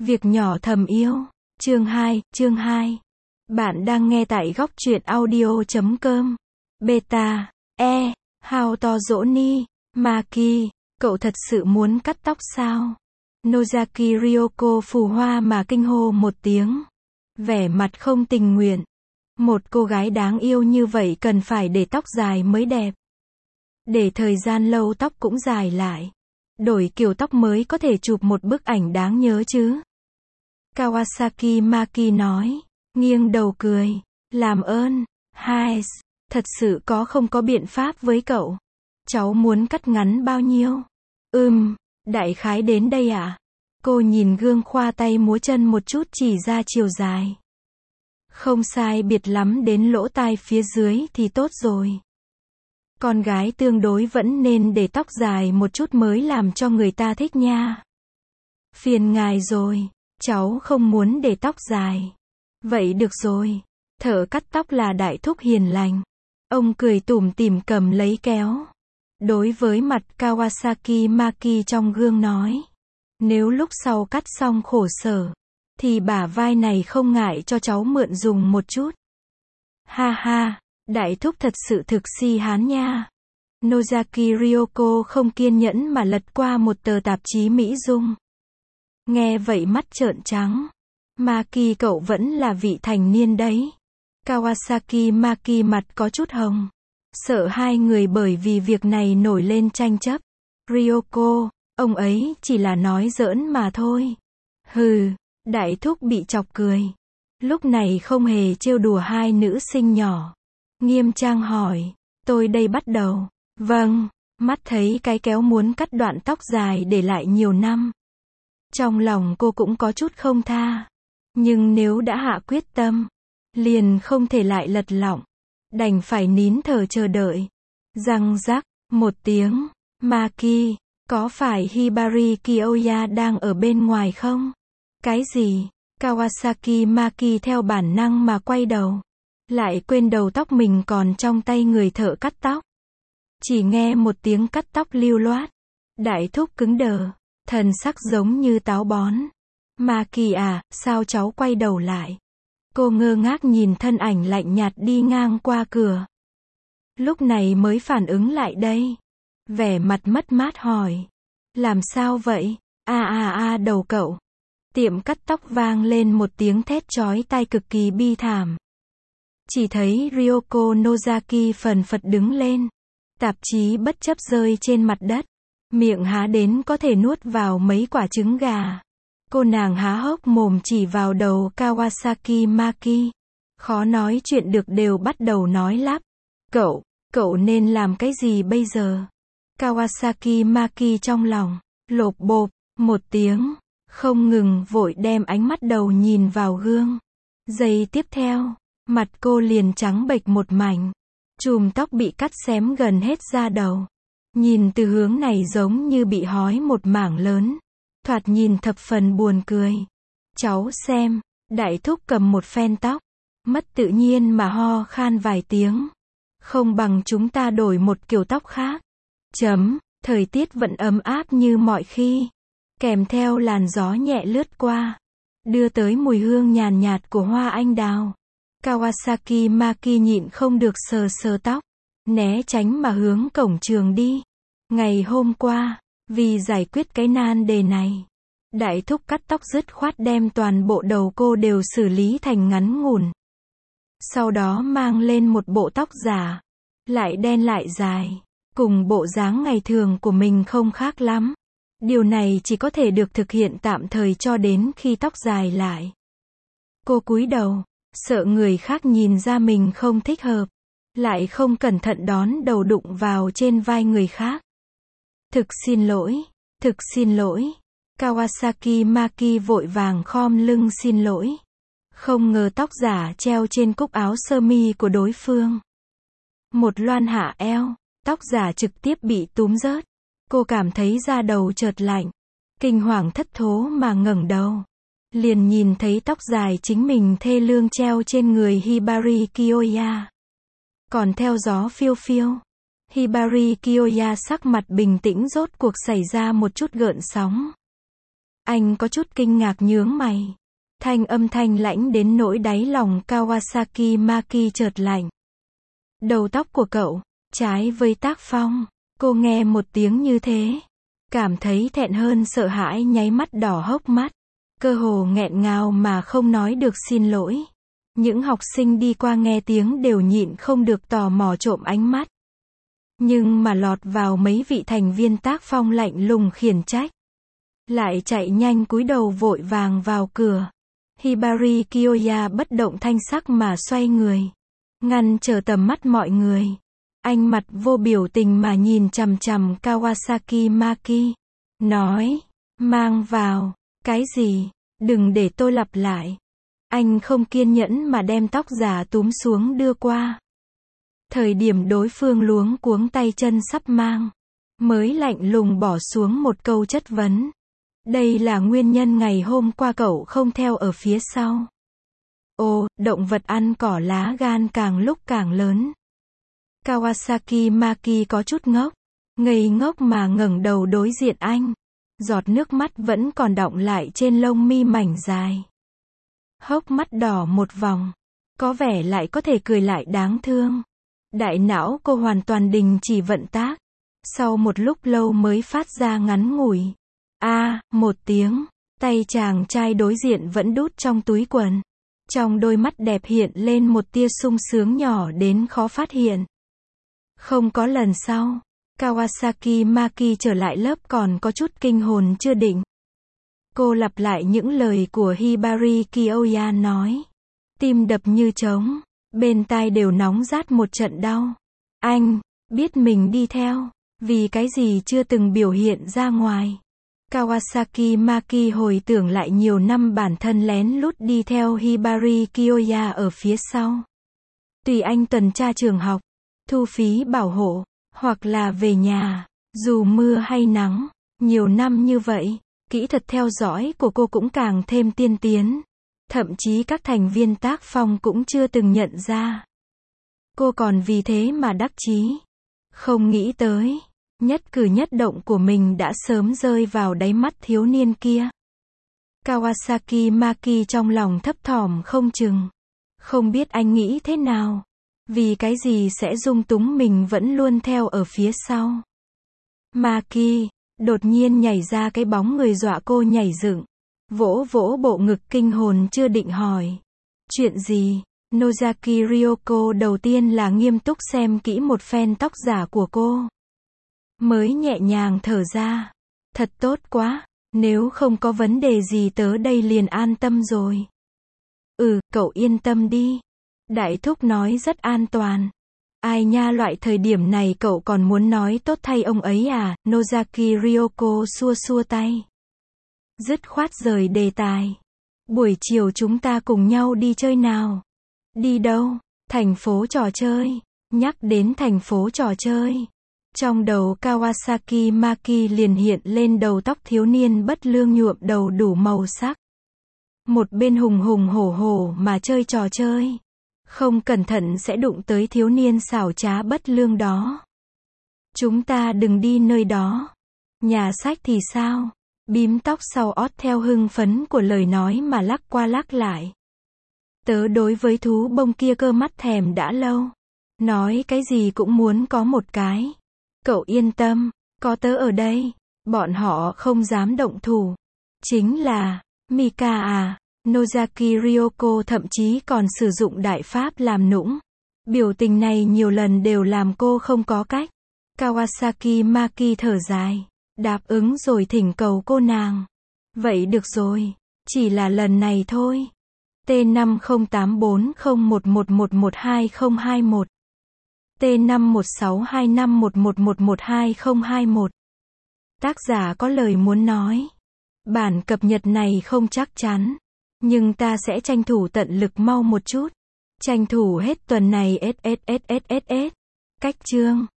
Việc nhỏ thầm yêu. Chương 2. Bạn đang nghe tại góc truyện audio.com. Beta. How to Johnny. Maki. Cậu thật sự muốn cắt tóc sao? Nozaki Ryoko phù hoa mà kinh hô một tiếng. Vẻ mặt không tình nguyện. Một cô gái đáng yêu như vậy cần phải để tóc dài mới đẹp. Để thời gian lâu tóc cũng dài lại. Đổi kiểu tóc mới có thể chụp một bức ảnh đáng nhớ chứ. Kawasaki Maki nói, nghiêng đầu cười. Làm ơn, Hais, thật sự không có biện pháp với cậu. Cháu muốn cắt ngắn bao nhiêu? Đại khái đến đây ạ. Cô nhìn gương khoa tay múa chân một chút chỉ ra chiều dài. Không sai biệt lắm đến lỗ tai phía dưới thì tốt rồi. Con gái tương đối vẫn nên để tóc dài một chút mới làm cho người ta thích nha. Phiền ngài rồi, cháu không muốn để tóc dài. Vậy được rồi. Thợ cắt tóc là đại thúc hiền lành. Ông cười tủm tỉm cầm lấy kéo. Đối với mặt Kawasaki Maki trong gương nói. Nếu lúc sau cắt xong khổ sở, thì bả vai này không ngại cho cháu mượn dùng một chút. Ha ha, đại thúc thật sự thực si hán nha. Nozaki Ryoko không kiên nhẫn mà lật qua một tờ tạp chí Mỹ Dung. Nghe vậy mắt trợn trắng. Maki cậu vẫn là vị thành niên đấy. Kawasaki Maki mặt có chút hồng. Sợ hai người bởi vì việc này nổi lên tranh chấp. Ryoko, ông ấy chỉ là nói giỡn mà thôi. Hừ, đại thúc bị chọc cười. Lúc này không hề trêu đùa hai nữ sinh nhỏ. Nghiêm trang hỏi, tôi đây bắt đầu. Vâng, mắt thấy cái kéo muốn cắt đoạn tóc dài để lại nhiều năm. Trong lòng cô cũng có chút không tha. Nhưng nếu đã hạ quyết tâm, liền không thể lại lật lọng. Đành phải nín thở chờ đợi. Răng rắc, một tiếng. Maki, có phải Hibari Kiyoya đang ở bên ngoài không? Cái gì? Kawasaki Maki theo bản năng mà quay đầu. Lại quên đầu tóc mình còn trong tay người thợ cắt tóc. Chỉ nghe một tiếng cắt tóc lưu loát. Đại thúc cứng đờ. Thần sắc giống như táo bón. Maki à, sao cháu quay đầu lại? Cô ngơ ngác nhìn thân ảnh lạnh nhạt đi ngang qua cửa. Lúc này mới phản ứng lại đây. Vẻ mặt mất mát hỏi. Làm sao vậy? Đầu cậu. Tiệm cắt tóc vang lên một tiếng thét chói tai cực kỳ bi thảm. Chỉ thấy Ryoko Nozaki phần phật đứng lên. Tạp chí bất chấp rơi trên mặt đất. Miệng há đến có thể nuốt vào mấy quả trứng gà. Cô nàng há hốc mồm chỉ vào đầu Kawasaki Maki. Khó nói chuyện được đều bắt đầu nói lắp. Cậu nên làm cái gì bây giờ? Kawasaki Maki trong lòng, lộp bộp, một tiếng, không ngừng vội đem ánh mắt đầu nhìn vào gương. Giây tiếp theo, mặt cô liền trắng bệch một mảnh. Chùm tóc bị cắt xém gần hết da đầu. Nhìn từ hướng này giống như bị hói một mảng lớn. Thoạt nhìn thập phần buồn cười. Cháu xem, đại thúc cầm một phen tóc. Mất tự nhiên mà ho khan vài tiếng. Không bằng chúng ta đổi một kiểu tóc khác. Thời tiết vẫn ấm áp như mọi khi. Kèm theo làn gió nhẹ lướt qua. Đưa tới mùi hương nhàn nhạt của hoa anh đào. Kawasaki Maki nhịn không được sờ tóc. Né tránh mà hướng cổng trường đi. Ngày hôm qua, vì giải quyết cái nan đề này, đại thúc cắt tóc dứt khoát đem toàn bộ đầu cô đều xử lý thành ngắn ngủn. Sau đó mang lên một bộ tóc giả, lại đen lại dài, cùng bộ dáng ngày thường của mình không khác lắm. Điều này chỉ có thể được thực hiện tạm thời cho đến khi tóc dài lại. Cô cúi đầu, sợ người khác nhìn ra mình không thích hợp, lại không cẩn thận đón đầu đụng vào trên vai người khác. Thực xin lỗi. Kawasaki Maki vội vàng khom lưng xin lỗi. Không ngờ tóc giả treo trên cúc áo sơ mi của đối phương. Một loan hạ eo, tóc giả trực tiếp bị túm rớt. Cô cảm thấy da đầu chợt lạnh. Kinh hoàng thất thố mà ngẩng đầu. Liền nhìn thấy tóc dài chính mình thê lương treo trên người Hibari Kiyoya. Còn theo gió phiêu phiêu. Hibari Kiyoya sắc mặt bình tĩnh rốt cuộc xảy ra một chút gợn sóng. Anh có chút kinh ngạc nhướng mày. Thanh âm thanh lãnh đến nỗi đáy lòng Kawasaki Maki chợt lạnh. Đầu tóc của cậu, trái với tác phong. Cô nghe một tiếng như thế. Cảm thấy thẹn hơn sợ hãi nháy mắt đỏ hốc mắt. Cơ hồ nghẹn ngào mà không nói được xin lỗi. Những học sinh đi qua nghe tiếng đều nhịn không được tò mò trộm ánh mắt. Nhưng mà lọt vào mấy vị thành viên tác phong lạnh lùng khiển trách. Lại chạy nhanh cúi đầu vội vàng vào cửa. Hibari Kyoya bất động thanh sắc mà xoay người. Ngăn trở tầm mắt mọi người. Anh mặt vô biểu tình mà nhìn chằm chằm Kawasaki Maki. Nói, mang vào, cái gì, đừng để tôi lặp lại. Anh không kiên nhẫn mà đem tóc giả túm xuống đưa qua. Thời điểm đối phương luống cuống tay chân sắp mang, mới lạnh lùng bỏ xuống một câu chất vấn. Đây là nguyên nhân ngày hôm qua cậu không theo ở phía sau. Ồ, động vật ăn cỏ lá gan càng lúc càng lớn. Kawasaki Maki có chút ngốc, ngây ngốc mà ngẩng đầu đối diện anh. Giọt nước mắt vẫn còn đọng lại trên lông mi mảnh dài. Hốc mắt đỏ một vòng, có vẻ lại có thể cười lại đáng thương. Đại não cô hoàn toàn đình chỉ vận tác. Sau một lúc lâu mới phát ra ngắn ngủi. Một tiếng, tay chàng trai đối diện vẫn đút trong túi quần. Trong đôi mắt đẹp hiện lên một tia sung sướng nhỏ đến khó phát hiện. Không có lần sau, Kawasaki Maki trở lại lớp còn có chút kinh hồn chưa định. Cô lặp lại những lời của Hibari Kyoya nói. Tim đập như trống, bên tai đều nóng rát một trận đau. Anh, biết mình đi theo, vì cái gì chưa từng biểu hiện ra ngoài. Kawasaki Maki hồi tưởng lại nhiều năm bản thân lén lút đi theo Hibari Kyoya ở phía sau. Tùy anh tuần tra trường học, thu phí bảo hộ, hoặc là về nhà, dù mưa hay nắng, nhiều năm như vậy, kỹ thuật theo dõi của cô cũng càng thêm tiên tiến. Thậm chí các thành viên tác phong cũng chưa từng nhận ra. Cô còn vì thế mà đắc chí. Không nghĩ tới, nhất cử nhất động của mình đã sớm rơi vào đáy mắt thiếu niên kia. Kawasaki Maki trong lòng thấp thỏm không chừng. Không biết anh nghĩ thế nào. Vì cái gì sẽ dung túng mình vẫn luôn theo ở phía sau. Maki, đột nhiên nhảy ra cái bóng người dọa cô nhảy dựng. Vỗ vỗ bộ ngực kinh hồn chưa định hỏi. Chuyện gì? Nozaki Ryoko đầu tiên là nghiêm túc xem kỹ một phen tóc giả của cô. Mới nhẹ nhàng thở ra. Thật tốt quá, nếu không có vấn đề gì tớ đây liền an tâm rồi. Cậu yên tâm đi. Đại thúc nói rất an toàn. Ai nha, loại thời điểm này cậu còn muốn nói tốt thay ông ấy à? Nozaki Ryoko xua xua tay. Dứt khoát rời đề tài. Buổi chiều chúng ta cùng nhau đi chơi nào? Đi đâu? Thành phố trò chơi. Nhắc đến thành phố trò chơi. Trong đầu Kawasaki Maki liền hiện lên đầu tóc thiếu niên bất lương nhuộm đầu đủ màu sắc. Một bên hùng hùng hổ hổ mà chơi trò chơi. Không cẩn thận sẽ đụng tới thiếu niên xảo trá bất lương đó. Chúng ta đừng đi nơi đó. Nhà sách thì sao? Bím tóc sau ót theo hưng phấn của lời nói mà lắc qua lắc lại. Tớ đối với thú bông kia cơ mắt thèm đã lâu. Nói cái gì cũng muốn có một cái. Cậu yên tâm, có tớ ở đây. Bọn họ không dám động thủ. Chính là, Mika à. Nozaki Ryoko thậm chí còn sử dụng đại pháp làm nũng. Biểu tình này nhiều lần đều làm cô không có cách. Kawasaki Maki thở dài. Đáp ứng rồi thỉnh cầu cô nàng. Vậy được rồi, chỉ là lần này thôi. T508401111201 T516251111201 Tác giả có lời muốn nói. Bản cập nhật này không chắc chắn, nhưng ta sẽ tranh thủ tận lực mau một chút. Tranh thủ hết tuần này. Cách chương